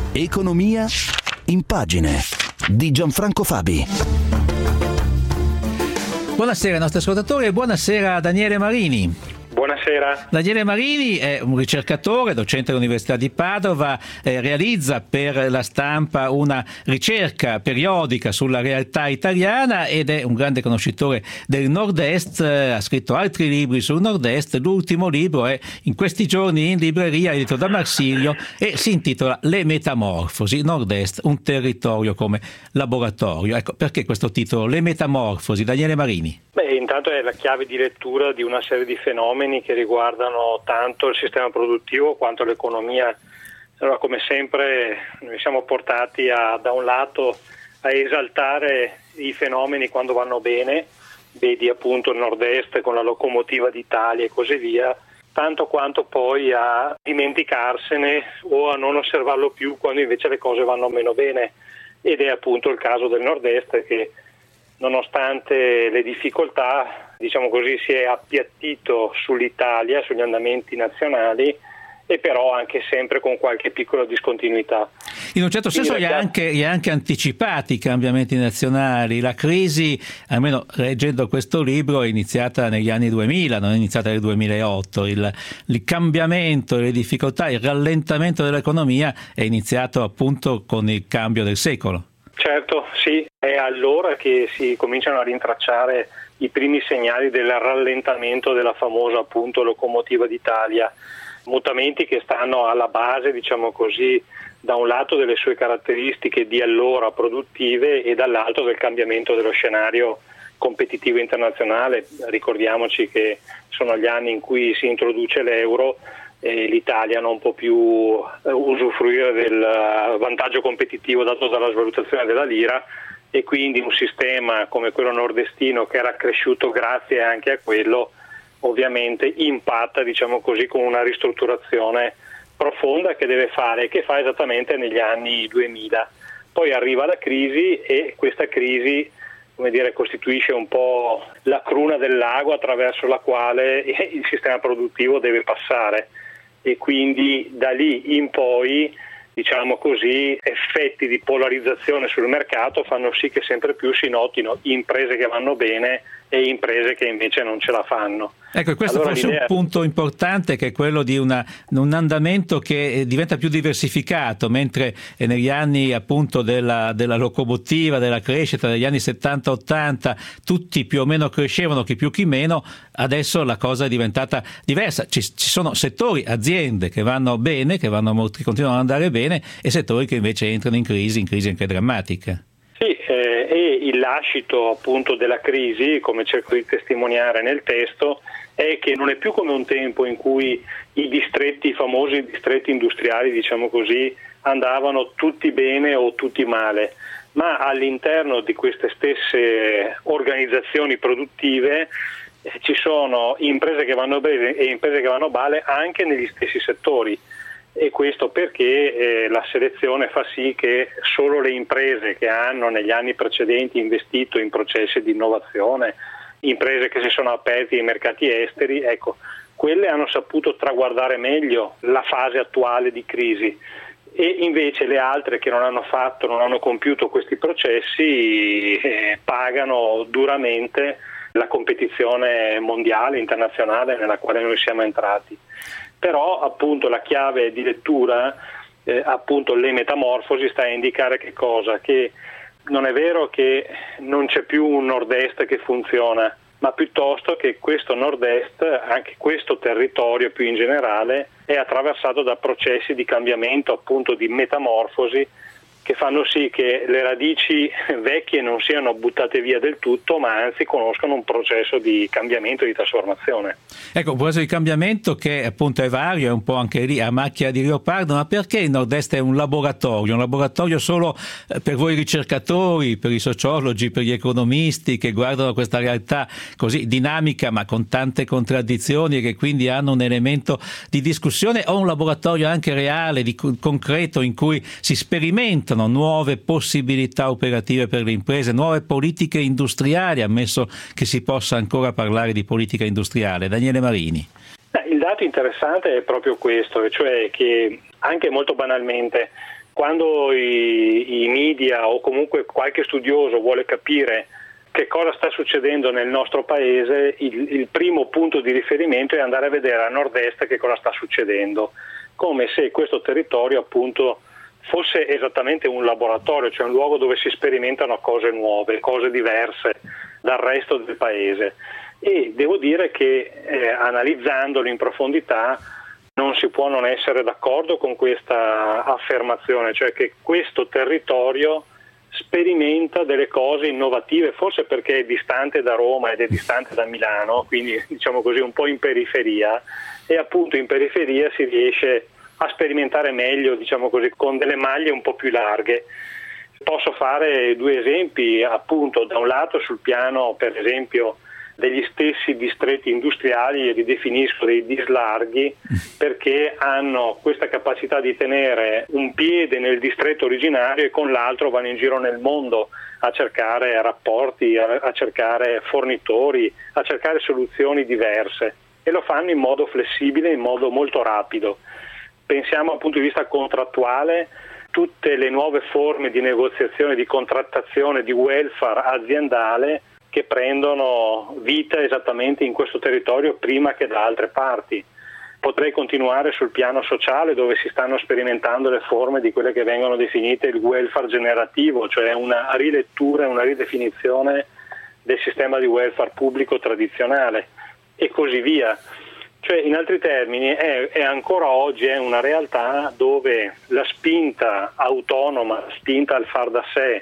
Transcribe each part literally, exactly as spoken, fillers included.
Economia in pagine di Gianfranco Fabi. Buonasera ai nostri ascoltatori e buonasera a Daniele Marini. Buonasera. Daniele Marini è un ricercatore, docente all'Università di Padova, eh, realizza per La Stampa una ricerca periodica sulla realtà italiana ed è un grande conoscitore del Nord-Est, eh, ha scritto altri libri sul Nord-Est, l'ultimo libro è in questi giorni in libreria, edito da Marsilio, e si intitola Le Metamorfosi, Nord-Est, un territorio come laboratorio. Ecco, perché questo titolo, Le Metamorfosi, Daniele Marini? Beh, intanto è la chiave di lettura di una serie di fenomeni che riguardano tanto il sistema produttivo quanto l'economia. Allora, come sempre, noi siamo portati a, da un lato a esaltare i fenomeni quando vanno bene, vedi appunto il Nord-Est con la locomotiva d'Italia e così via, tanto quanto poi a dimenticarsene o a non osservarlo più quando invece le cose vanno meno bene, ed è appunto il caso del Nord-Est che, nonostante le difficoltà, diciamo così, si è appiattito sull'Italia, sugli andamenti nazionali, e però anche sempre con qualche piccola discontinuità. In un certo senso gli ha anche, gli ha anche anticipati i cambiamenti nazionali. La crisi, almeno leggendo questo libro, è iniziata negli anni duemila, non è iniziata nel duemilaotto. Il, il cambiamento, le difficoltà, il rallentamento dell'economia è iniziato appunto con il cambio del secolo. Certo, sì, è allora che si cominciano a rintracciare i primi segnali del rallentamento della famosa appunto locomotiva d'Italia, mutamenti che stanno alla base, diciamo così, da un lato delle sue caratteristiche di allora produttive e dall'altro del cambiamento dello scenario competitivo internazionale. Ricordiamoci che sono gli anni in cui si introduce l'euro e l'Italia non può più usufruire del vantaggio competitivo dato dalla svalutazione della lira, e quindi un sistema come quello nordestino, che era cresciuto grazie anche a quello, ovviamente impatta, diciamo così, con una ristrutturazione profonda che deve fare, che fa esattamente negli anni duemila. Poi arriva la crisi e questa crisi, come dire, costituisce un po' la cruna del lago attraverso la quale il sistema produttivo deve passare, e quindi da lì in poi, diciamo così, effetti di polarizzazione sul mercato fanno sì che sempre più si notino imprese che vanno bene e imprese che invece non ce la fanno. Ecco, questo allora, forse l'idea... un punto importante, che è quello di una, un andamento che diventa più diversificato, mentre negli anni appunto della, della locomotiva, della crescita, degli anni settanta ottanta, tutti più o meno crescevano, chi più chi meno, adesso la cosa è diventata diversa. Ci, ci sono settori, aziende che vanno bene, che vanno molti, continuano ad andare bene, e settori che invece entrano in crisi, in crisi anche drammatica. Sì, eh, e il lascito appunto della crisi, come cerco di testimoniare nel testo, è che non è più come un tempo in cui i distretti, i famosi distretti industriali, diciamo così, andavano tutti bene o tutti male, ma all'interno di queste stesse organizzazioni produttive eh, ci sono imprese che vanno bene e imprese che vanno male anche negli stessi settori. E questo perché eh, la selezione fa sì che solo le imprese che hanno negli anni precedenti investito in processi di innovazione, imprese che si sono aperte ai mercati esteri, ecco, quelle hanno saputo traguardare meglio la fase attuale di crisi, e invece le altre che non hanno fatto, non hanno compiuto questi processi eh, pagano duramente la competizione mondiale, internazionale nella quale noi siamo entrati. Però appunto la chiave di lettura, eh, appunto le metamorfosi, sta a indicare che cosa? Che non è vero che non c'è più un nord-est che funziona, ma piuttosto che questo nord-est, anche questo territorio più in generale, è attraversato da processi di cambiamento, appunto di metamorfosi, che fanno sì che le radici vecchie non siano buttate via del tutto, ma anzi conoscono un processo di cambiamento e di trasformazione. Ecco, un processo di cambiamento che appunto è vario, è un po' anche lì a macchia di leopardo, ma perché il Nord-Est è un laboratorio? Un laboratorio solo per voi ricercatori, per i sociologi, per gli economisti che guardano questa realtà così dinamica ma con tante contraddizioni e che quindi hanno un elemento di discussione, o un laboratorio anche reale, di concreto, in cui si sperimentano nuove possibilità operative per le imprese, nuove politiche industriali, ammesso che si possa ancora parlare di politica industriale? Daniele Marini. Il dato interessante è proprio questo, cioè che anche molto banalmente quando i, i media o comunque qualche studioso vuole capire che cosa sta succedendo nel nostro paese, il, il primo punto di riferimento è andare a vedere a nord-est che cosa sta succedendo, come se questo territorio appunto fosse esattamente un laboratorio, cioè un luogo dove si sperimentano cose nuove, cose diverse dal resto del paese. E devo dire che eh, analizzandolo in profondità non si può non essere d'accordo con questa affermazione, cioè che questo territorio sperimenta delle cose innovative, forse perché è distante da Roma ed è distante da Milano, quindi diciamo così un po' in periferia, e appunto in periferia si riesce a sperimentare meglio, diciamo così, con delle maglie un po' più larghe. Posso fare due esempi, appunto, da un lato sul piano, per esempio, degli stessi distretti industriali, io li definisco dei dislarghi, perché hanno questa capacità di tenere un piede nel distretto originario e con l'altro vanno in giro nel mondo a cercare rapporti, a, a cercare fornitori, a cercare soluzioni diverse, e lo fanno in modo flessibile, in modo molto rapido. Pensiamo dal punto di vista contrattuale, tutte le nuove forme di negoziazione, di contrattazione, di welfare aziendale che prendono vita esattamente in questo territorio prima che da altre parti. Potrei continuare sul piano sociale, dove si stanno sperimentando le forme di quelle che vengono definite il welfare generativo, cioè una rilettura e una ridefinizione del sistema di welfare pubblico tradizionale, e così via. Cioè, in altri termini, è, è ancora oggi è una realtà dove la spinta autonoma, la spinta al far da sé,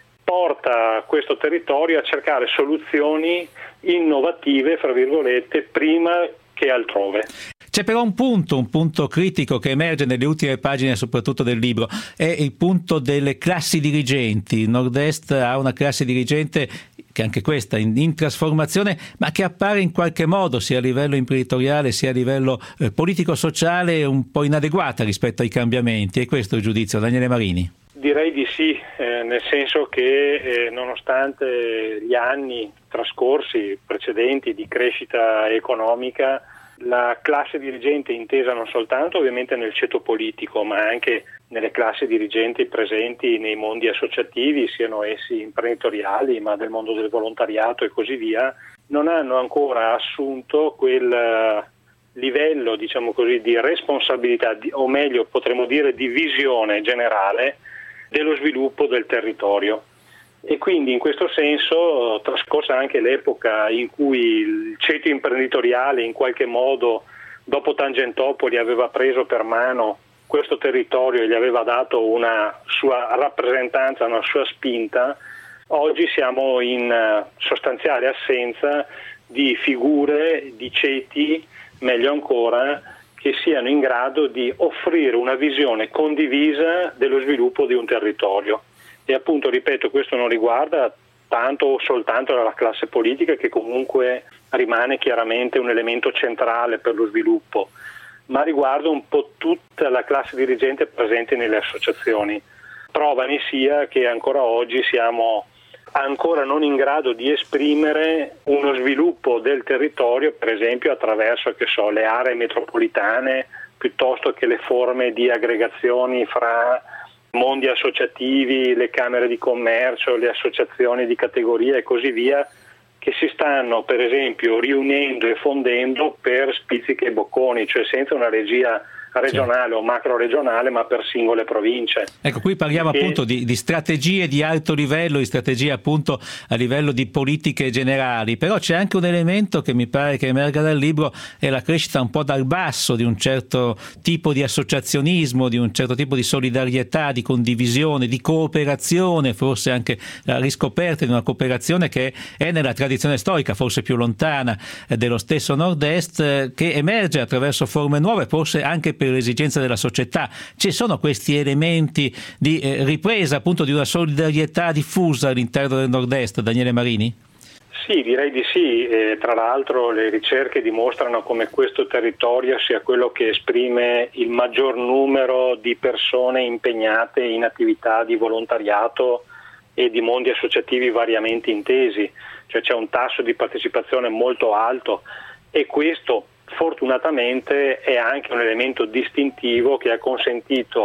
porta questo territorio a cercare soluzioni innovative, fra virgolette, prima che altrove. C'è però un punto, un punto critico che emerge nelle ultime pagine soprattutto del libro, è il punto delle classi dirigenti. Il Nord-Est ha una classe dirigente che anche questa in, in trasformazione, ma che appare in qualche modo, sia a livello imprenditoriale sia a livello eh, politico-sociale, un po' inadeguata rispetto ai cambiamenti. E questo è il giudizio. Daniele Marini. Direi di sì, eh, nel senso che eh, nonostante gli anni trascorsi precedenti di crescita economica, la classe dirigente intesa non soltanto ovviamente nel ceto politico, ma anche nelle classi dirigenti presenti nei mondi associativi, siano essi imprenditoriali, ma del mondo del volontariato e così via, non hanno ancora assunto quel livello, diciamo così, di responsabilità, di, o meglio potremmo dire di visione generale dello sviluppo del territorio. E quindi in questo senso, trascorsa anche l'epoca in cui il ceto imprenditoriale in qualche modo dopo Tangentopoli aveva preso per mano questo territorio e gli aveva dato una sua rappresentanza, una sua spinta, oggi siamo in sostanziale assenza di figure, di ceti, meglio ancora, che siano in grado di offrire una visione condivisa dello sviluppo di un territorio. E appunto, ripeto, questo non riguarda tanto o soltanto la classe politica, che comunque rimane chiaramente un elemento centrale per lo sviluppo, ma riguarda un po' tutta la classe dirigente presente nelle associazioni. Prova ne sia che ancora oggi siamo ancora non in grado di esprimere uno sviluppo del territorio, per esempio attraverso, che so, le aree metropolitane, piuttosto che le forme di aggregazioni fra mondi associativi, le camere di commercio, le associazioni di categoria e così via, che si stanno per esempio riunendo e fondendo per spizzichi e bocconi, cioè senza una regia regionale, sì, o macro regionale, ma per singole province. Ecco, qui parliamo e... appunto di, di strategie di alto livello, di strategie appunto a livello di politiche generali, però c'è anche un elemento che mi pare che emerga dal libro, è la crescita un po' dal basso di un certo tipo di associazionismo, di un certo tipo di solidarietà, di condivisione, di cooperazione, forse anche la riscoperta di una cooperazione che è nella tradizione storica, forse più lontana, eh, dello stesso Nord-Est, eh, che emerge attraverso forme nuove, forse anche per l'esigenza della società. Ci sono questi elementi di eh, ripresa appunto di una solidarietà diffusa all'interno del Nord-Est, Daniele Marini? Sì, direi di sì. Eh, tra l'altro le ricerche dimostrano come questo territorio sia quello che esprime il maggior numero di persone impegnate in attività di volontariato e di mondi associativi variamente intesi, cioè c'è un tasso di partecipazione molto alto, e questo fortunatamente è anche un elemento distintivo che ha consentito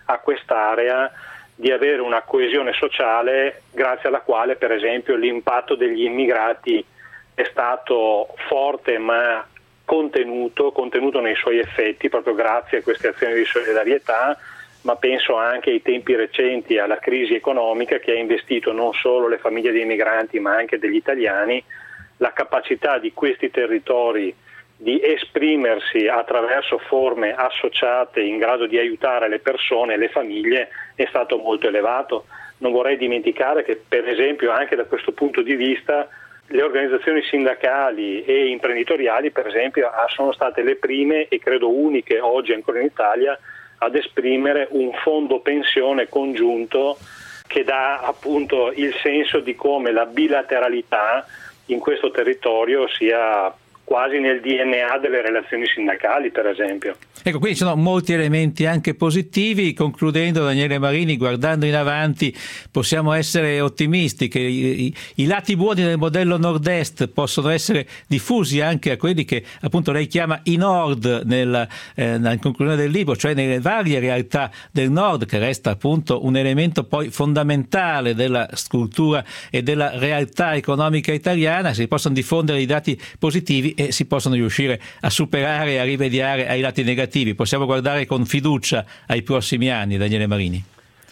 a quest'area di avere una coesione sociale grazie alla quale, per esempio, l'impatto degli immigrati è stato forte ma contenuto, contenuto nei suoi effetti proprio grazie a queste azioni di solidarietà, ma penso anche ai tempi recenti alla crisi economica che ha investito non solo le famiglie dei migranti ma anche degli italiani. La capacità di questi territori di esprimersi attraverso forme associate in grado di aiutare le persone e le famiglie è stato molto elevato. Non vorrei dimenticare che, per esempio, anche da questo punto di vista le organizzazioni sindacali e imprenditoriali, per esempio, sono state le prime e credo uniche oggi ancora in Italia ad esprimere un fondo pensione congiunto che dà appunto il senso di come la bilateralità in questo territorio sia quasi nel D N A delle relazioni sindacali, per esempio. Ecco, quindi ci sono molti elementi anche positivi. Concludendo, Daniele Marini, guardando in avanti, possiamo essere ottimisti che i, i, i lati buoni del modello Nord-Est possono essere diffusi anche a quelli che appunto lei chiama i Nord nella, eh, nella conclusione del libro, cioè nelle varie realtà del Nord, che resta appunto un elemento poi fondamentale della scultura e della realtà economica italiana. Si possono diffondere i dati positivi e si possono riuscire a superare e a rimediare ai lati negativi. Possiamo guardare con fiducia ai prossimi anni, Daniele Marini?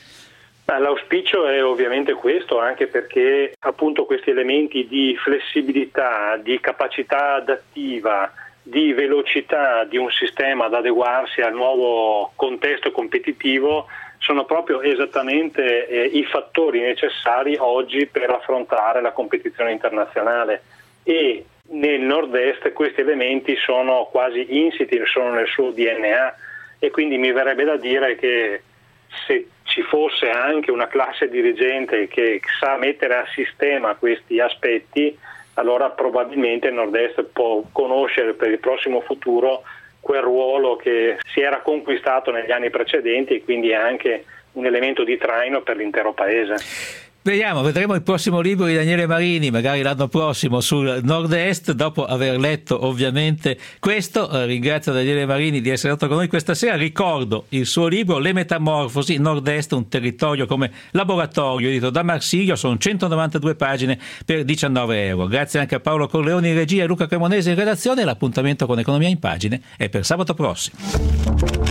L'auspicio è ovviamente questo, anche perché appunto questi elementi di flessibilità, di capacità adattiva, di velocità di un sistema ad adeguarsi al nuovo contesto competitivo sono proprio esattamente eh, i fattori necessari oggi per affrontare la competizione internazionale, e nel Nord-Est questi elementi sono quasi insiti, sono nel suo D N A, e quindi mi verrebbe da dire che se ci fosse anche una classe dirigente che sa mettere a sistema questi aspetti, allora probabilmente il Nord-Est può conoscere per il prossimo futuro quel ruolo che si era conquistato negli anni precedenti, e quindi è anche un elemento di traino per l'intero paese. Vediamo, vedremo il prossimo libro di Daniele Marini, magari l'anno prossimo, sul Nord-Est, dopo aver letto ovviamente questo. Eh, ringrazio Daniele Marini di essere stato con noi questa sera. Ricordo il suo libro Le Metamorfosi, Nord-Est, un territorio come laboratorio, edito da Marsilio, sono centonovantadue pagine per diciannove euro. Grazie anche a Paolo Corleoni in regia e Luca Cremonese in redazione. L'appuntamento con Economia in Pagine è per sabato prossimo.